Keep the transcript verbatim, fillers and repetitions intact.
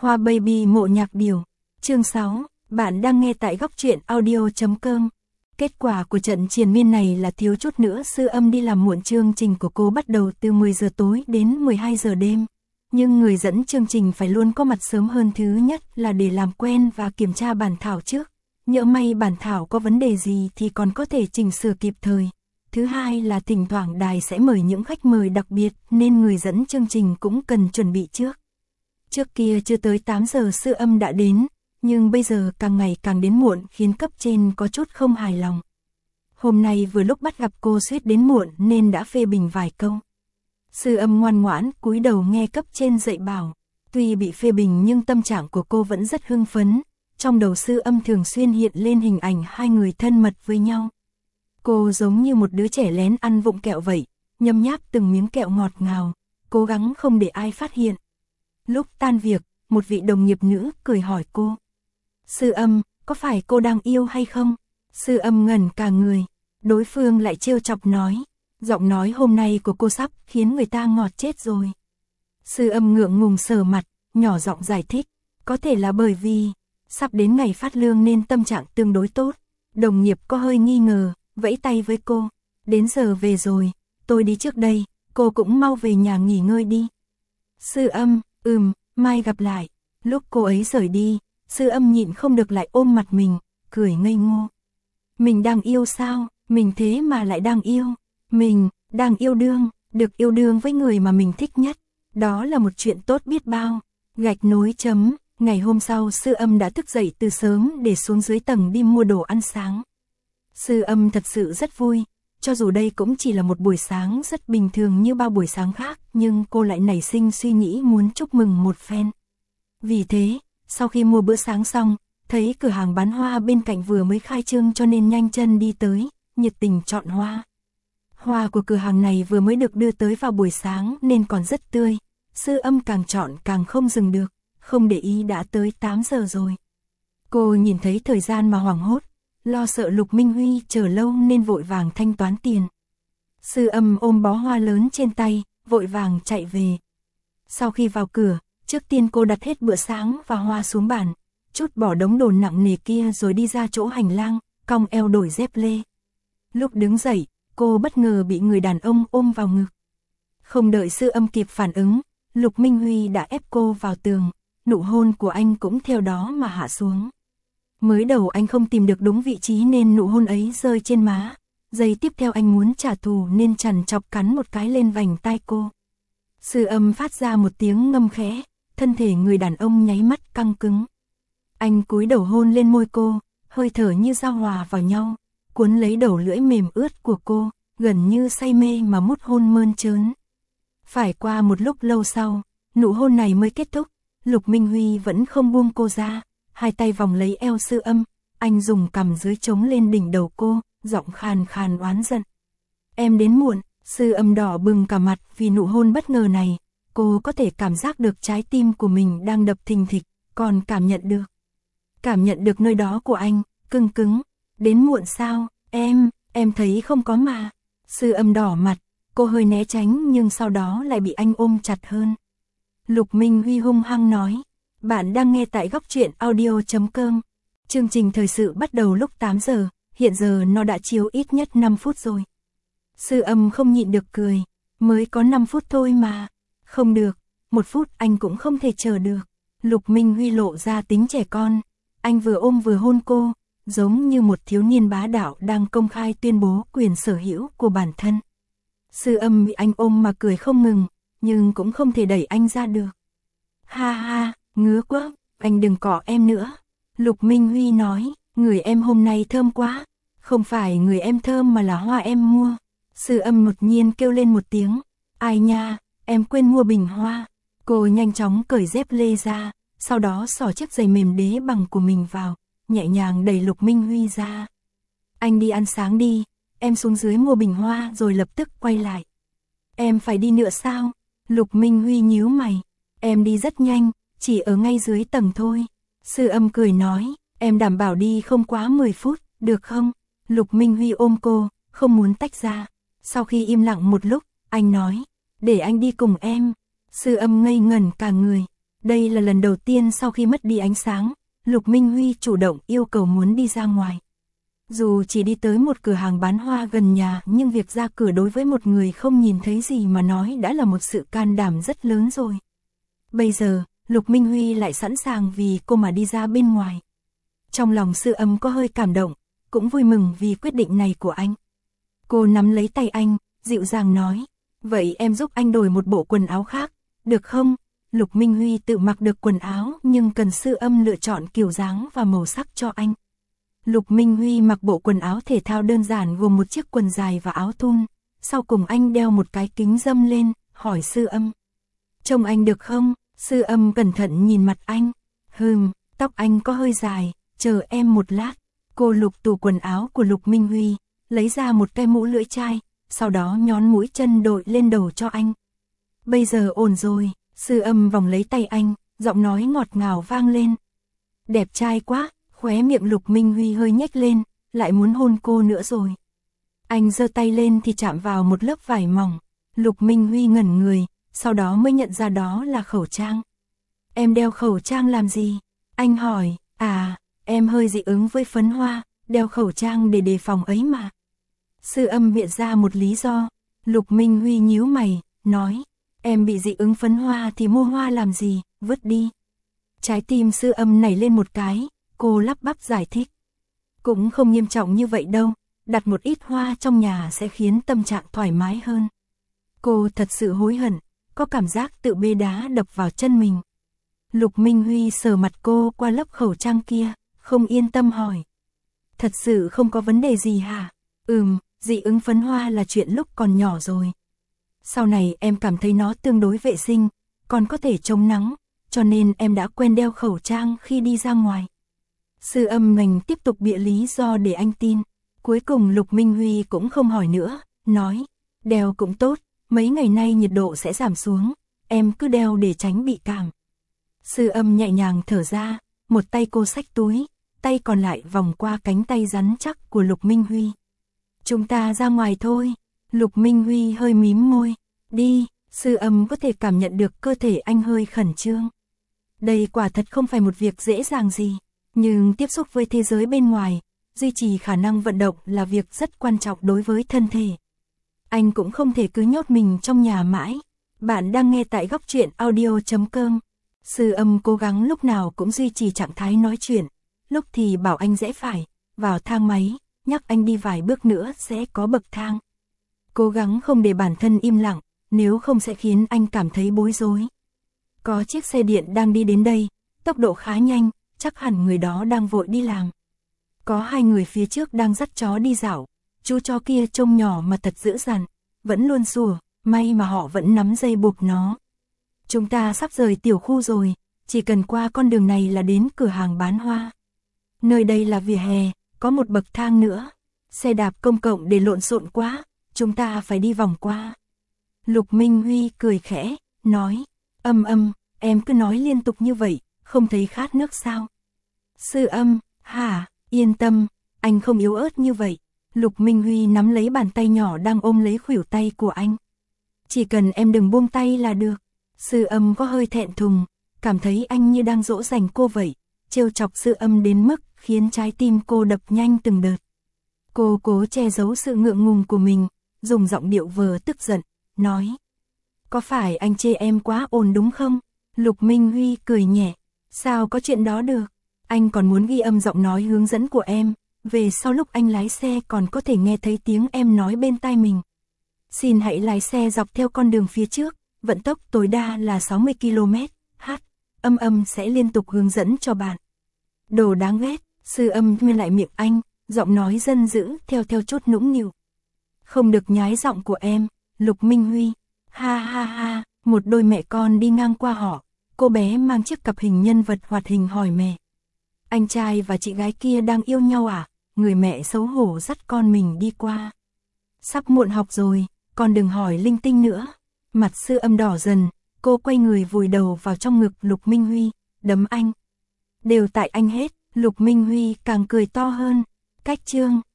Hoa Baby mộ nhạc điểu. Chương sáu, bạn đang nghe tại góc truyện audio chấm com. Kết quả của trận triền miên này là thiếu chút nữa Sư Âm đi làm muộn. Chương trình của cô bắt đầu từ mười giờ tối đến mười hai giờ đêm. Nhưng người dẫn chương trình phải luôn có mặt sớm hơn, thứ nhất là để làm quen và kiểm tra bản thảo trước. Nhỡ may bản thảo có vấn đề gì thì còn có thể chỉnh sửa kịp thời. Thứ hai là thỉnh thoảng đài sẽ mời những khách mời đặc biệt nên người dẫn chương trình cũng cần chuẩn bị trước. Trước kia chưa tới tám giờ Sư Âm đã đến, nhưng bây giờ càng ngày càng đến muộn khiến cấp trên có chút không hài lòng. Hôm nay vừa lúc bắt gặp cô suýt đến muộn nên đã phê bình vài câu. Sư Âm ngoan ngoãn cúi đầu nghe cấp trên dạy bảo. Tuy bị phê bình nhưng tâm trạng của cô vẫn rất hưng phấn. Trong đầu Sư Âm thường xuyên hiện lên hình ảnh hai người thân mật với nhau. Cô giống như một đứa trẻ lén ăn vụng kẹo vậy, nhấm nháp từng miếng kẹo ngọt ngào, cố gắng không để ai phát hiện. Lúc tan việc, một vị đồng nghiệp nữ cười hỏi cô. Sư Âm, có phải cô đang yêu hay không? Sư Âm ngẩn cả người, đối phương lại trêu chọc nói. Giọng nói hôm nay của cô sắp khiến người ta ngọt chết rồi. Sư Âm ngượng ngùng sờ mặt, nhỏ giọng giải thích. Có thể là bởi vì sắp đến ngày phát lương nên tâm trạng tương đối tốt. Đồng nghiệp có hơi nghi ngờ, vẫy tay với cô. Đến giờ về rồi, tôi đi trước đây, cô cũng mau về nhà nghỉ ngơi đi. Sư Âm, ừm, mai gặp lại. Lúc cô ấy rời đi, Sư Âm nhịn không được lại ôm mặt mình, cười ngây ngô. Mình đang yêu sao? Mình thế mà lại đang yêu. Mình, đang yêu đương, được yêu đương với người mà mình thích nhất. Đó là một chuyện tốt biết bao. Gạch nối chấm, ngày hôm sau Sư Âm đã thức dậy từ sớm để xuống dưới tầng đi mua đồ ăn sáng. Sư Âm thật sự rất vui, cho dù đây cũng chỉ là một buổi sáng rất bình thường như bao buổi sáng khác, nhưng cô lại nảy sinh suy nghĩ muốn chúc mừng một phen. Vì thế, sau khi mua bữa sáng xong, thấy cửa hàng bán hoa bên cạnh vừa mới khai trương cho nên nhanh chân đi tới, nhiệt tình chọn hoa. Hoa của cửa hàng này vừa mới được đưa tới vào buổi sáng nên còn rất tươi. Sư Âm càng chọn càng không dừng được, không để ý đã tới tám giờ rồi. Cô nhìn thấy thời gian mà hoảng hốt, lo sợ Lục Minh Huy chờ lâu nên vội vàng thanh toán tiền. Sư Âm ôm bó hoa lớn trên tay, vội vàng chạy về. Sau khi vào cửa, trước tiên cô đặt hết bữa sáng và hoa xuống bàn, chút bỏ đống đồ nặng nề kia rồi đi ra chỗ hành lang, cong eo đổi dép lê. Lúc đứng dậy, cô bất ngờ bị người đàn ông ôm vào ngực. Không đợi Sư Âm kịp phản ứng, Lục Minh Huy đã ép cô vào tường, nụ hôn của anh cũng theo đó mà hạ xuống. Mới đầu anh không tìm được đúng vị trí nên nụ hôn ấy rơi trên má. Giây tiếp theo anh muốn trả thù nên chằn chọc cắn một cái lên vành tai cô. Sư Âm phát ra một tiếng ngâm khẽ, thân thể người đàn ông nháy mắt căng cứng. Anh cúi đầu hôn lên môi cô, hơi thở như giao hòa vào nhau, cuốn lấy đầu lưỡi mềm ướt của cô, gần như say mê mà mút hôn mơn trớn. Phải qua một lúc lâu sau, nụ hôn này mới kết thúc, Lục Minh Huy vẫn không buông cô ra, hai tay vòng lấy eo Sư Âm, anh dùng cằm dưới chống lên đỉnh đầu cô, giọng khàn khàn oán giận. Em đến muộn. Sư Âm đỏ bừng cả mặt vì nụ hôn bất ngờ này, cô có thể cảm giác được trái tim của mình đang đập thình thịch, còn cảm nhận được. Cảm nhận được nơi đó của anh, cưng cứng. Đến muộn sao? Em, em thấy không có mà. Sư Âm đỏ mặt, cô hơi né tránh nhưng sau đó lại bị anh ôm chặt hơn. Lục Minh Huy hung hăng nói. Bạn đang nghe tại góc truyện audio chấm com. Chương trình thời sự bắt đầu lúc tám giờ, hiện giờ nó đã chiếu ít nhất năm phút rồi. Sư Âm không nhịn được cười, mới có năm phút thôi mà. Không được, một phút anh cũng không thể chờ được. Lục Minh Huy lộ ra tính trẻ con, anh vừa ôm vừa hôn cô, giống như một thiếu niên bá đạo đang công khai tuyên bố quyền sở hữu của bản thân. Sư Âm bị anh ôm mà cười không ngừng, nhưng cũng không thể đẩy anh ra được. Ha ha, ngứa quá, anh đừng cọ em nữa. Lục Minh Huy nói, người em hôm nay thơm quá. Không phải người em thơm mà là hoa em mua. Sư Âm đột nhiên kêu lên một tiếng. Ai nha, em quên mua bình hoa. Cô nhanh chóng cởi dép lê ra, sau đó xỏ chiếc giày mềm đế bằng của mình vào, nhẹ nhàng đẩy Lục Minh Huy ra. Anh đi ăn sáng đi, em xuống dưới mua bình hoa rồi lập tức quay lại. Em phải đi nữa sao? Lục Minh Huy nhíu mày. Em đi rất nhanh, chỉ ở ngay dưới tầng thôi. Sư Âm cười nói, em đảm bảo đi không quá mười phút, được không? Lục Minh Huy ôm cô, không muốn tách ra. Sau khi im lặng một lúc, anh nói, để anh đi cùng em. Sư Âm ngây ngẩn cả người. Đây là lần đầu tiên sau khi mất đi ánh sáng, Lục Minh Huy chủ động yêu cầu muốn đi ra ngoài. Dù chỉ đi tới một cửa hàng bán hoa gần nhà, nhưng việc ra cửa đối với một người không nhìn thấy gì mà nói đã là một sự can đảm rất lớn rồi. Bây giờ, Lục Minh Huy lại sẵn sàng vì cô mà đi ra bên ngoài. Trong lòng Sư Âm có hơi cảm động, cũng vui mừng vì quyết định này của anh. Cô nắm lấy tay anh, dịu dàng nói, vậy em giúp anh đổi một bộ quần áo khác, được không? Lục Minh Huy tự mặc được quần áo nhưng cần Sư Âm lựa chọn kiểu dáng và màu sắc cho anh. Lục Minh Huy mặc bộ quần áo thể thao đơn giản gồm một chiếc quần dài và áo thun, sau cùng anh đeo một cái kính râm lên, hỏi Sư Âm. Trông anh được không? Sư Âm cẩn thận nhìn mặt anh. Hừm, tóc anh có hơi dài, chờ em một lát. Cô lục tủ quần áo của Lục Minh Huy, lấy ra một cái mũ lưỡi chai, sau đó nhón mũi chân đội lên đầu cho anh. Bây giờ ổn rồi, Sư Âm vòng lấy tay anh, giọng nói ngọt ngào vang lên. Đẹp trai quá, khóe miệng Lục Minh Huy hơi nhếch lên, lại muốn hôn cô nữa rồi. Anh giơ tay lên thì chạm vào một lớp vải mỏng. Lục Minh Huy ngẩn người, sau đó mới nhận ra đó là khẩu trang. Em đeo khẩu trang làm gì? Anh hỏi, à, em hơi dị ứng với phấn hoa, đeo khẩu trang để đề phòng ấy mà. Sư Âm viện ra một lý do. Lục Minh Huy nhíu mày, nói, em bị dị ứng phấn hoa thì mua hoa làm gì, vứt đi. Trái tim Sư Âm nảy lên một cái, cô lắp bắp giải thích. Cũng không nghiêm trọng như vậy đâu, đặt một ít hoa trong nhà sẽ khiến tâm trạng thoải mái hơn. Cô thật sự hối hận, có cảm giác tự bê đá đập vào chân mình. Lục Minh Huy sờ mặt cô qua lớp khẩu trang kia, không yên tâm hỏi. Thật sự không có vấn đề gì hả? Ừm, dị ứng phấn hoa là chuyện lúc còn nhỏ rồi. Sau này em cảm thấy nó tương đối vệ sinh, còn có thể chống nắng, cho nên em đã quen đeo khẩu trang khi đi ra ngoài. Sư Âm ngành tiếp tục bịa lý do để anh tin. Cuối cùng Lục Minh Huy cũng không hỏi nữa, nói, đeo cũng tốt, mấy ngày nay nhiệt độ sẽ giảm xuống, em cứ đeo để tránh bị cảm. Sư Âm nhẹ nhàng thở ra, một tay cô xách túi, tay còn lại vòng qua cánh tay rắn chắc của Lục Minh Huy. Chúng ta ra ngoài thôi. Lục Minh Huy hơi mím môi. Đi. Sư Âm có thể cảm nhận được cơ thể anh hơi khẩn trương. Đây quả thật không phải một việc dễ dàng gì, nhưng tiếp xúc với thế giới bên ngoài, duy trì khả năng vận động là việc rất quan trọng đối với thân thể. Anh cũng không thể cứ nhốt mình trong nhà mãi. Bạn đang nghe tại góc truyện audio chấm com. Sư Âm cố gắng lúc nào cũng duy trì trạng thái nói chuyện, lúc thì bảo anh rẽ phải, vào thang máy, nhắc anh đi vài bước nữa sẽ có bậc thang. Cố gắng không để bản thân im lặng, nếu không sẽ khiến anh cảm thấy bối rối. Có chiếc xe điện đang đi đến đây, tốc độ khá nhanh, chắc hẳn người đó đang vội đi làm. Có hai người phía trước đang dắt chó đi dạo, chú chó kia trông nhỏ mà thật dữ dằn, vẫn luôn sủa, may mà họ vẫn nắm dây buộc nó. Chúng ta sắp rời tiểu khu rồi, chỉ cần qua con đường này là đến cửa hàng bán hoa. Nơi đây là vỉa hè, có một bậc thang nữa. Xe đạp công cộng để lộn xộn quá, chúng ta phải đi vòng qua. Lục Minh Huy cười khẽ, nói, Âm Âm, em cứ nói liên tục như vậy, không thấy khát nước sao? Sư Âm, hả, yên tâm, anh không yếu ớt như vậy. Lục Minh Huy nắm lấy bàn tay nhỏ đang ôm lấy khuỷu tay của anh. Chỉ cần em đừng buông tay là được. Sư Âm có hơi thẹn thùng, cảm thấy anh như đang dỗ dành cô vậy, trêu chọc Sư Âm đến mức khiến trái tim cô đập nhanh từng đợt. Cô cố che giấu sự ngượng ngùng của mình, dùng giọng điệu vờ tức giận, nói. Có phải anh chê em quá ồn đúng không? Lục Minh Huy cười nhẹ, sao có chuyện đó được? Anh còn muốn ghi âm giọng nói hướng dẫn của em, về sau lúc anh lái xe còn có thể nghe thấy tiếng em nói bên tai mình. Xin hãy lái xe dọc theo con đường phía trước, vận tốc tối đa là sáu mươi ki lô mét h, Âm Âm sẽ liên tục hướng dẫn cho bạn. Đồ đáng ghét, Sư Âm nguyên lại miệng anh, giọng nói dân dữ theo theo chút nũng nịu. Không được nhái giọng của em, Lục Minh Huy. Ha ha ha, một đôi mẹ con đi ngang qua họ, cô bé mang chiếc cặp hình nhân vật hoạt hình hỏi mẹ. Anh trai và chị gái kia đang yêu nhau à? Người mẹ xấu hổ dắt con mình đi qua. Sắp muộn học rồi, con đừng hỏi linh tinh nữa. Mặt Sư Âm đỏ dần, cô quay người vùi đầu vào trong ngực Lục Minh Huy, đấm anh. Đều tại anh hết, Lục Minh Huy càng cười to hơn. Cách chương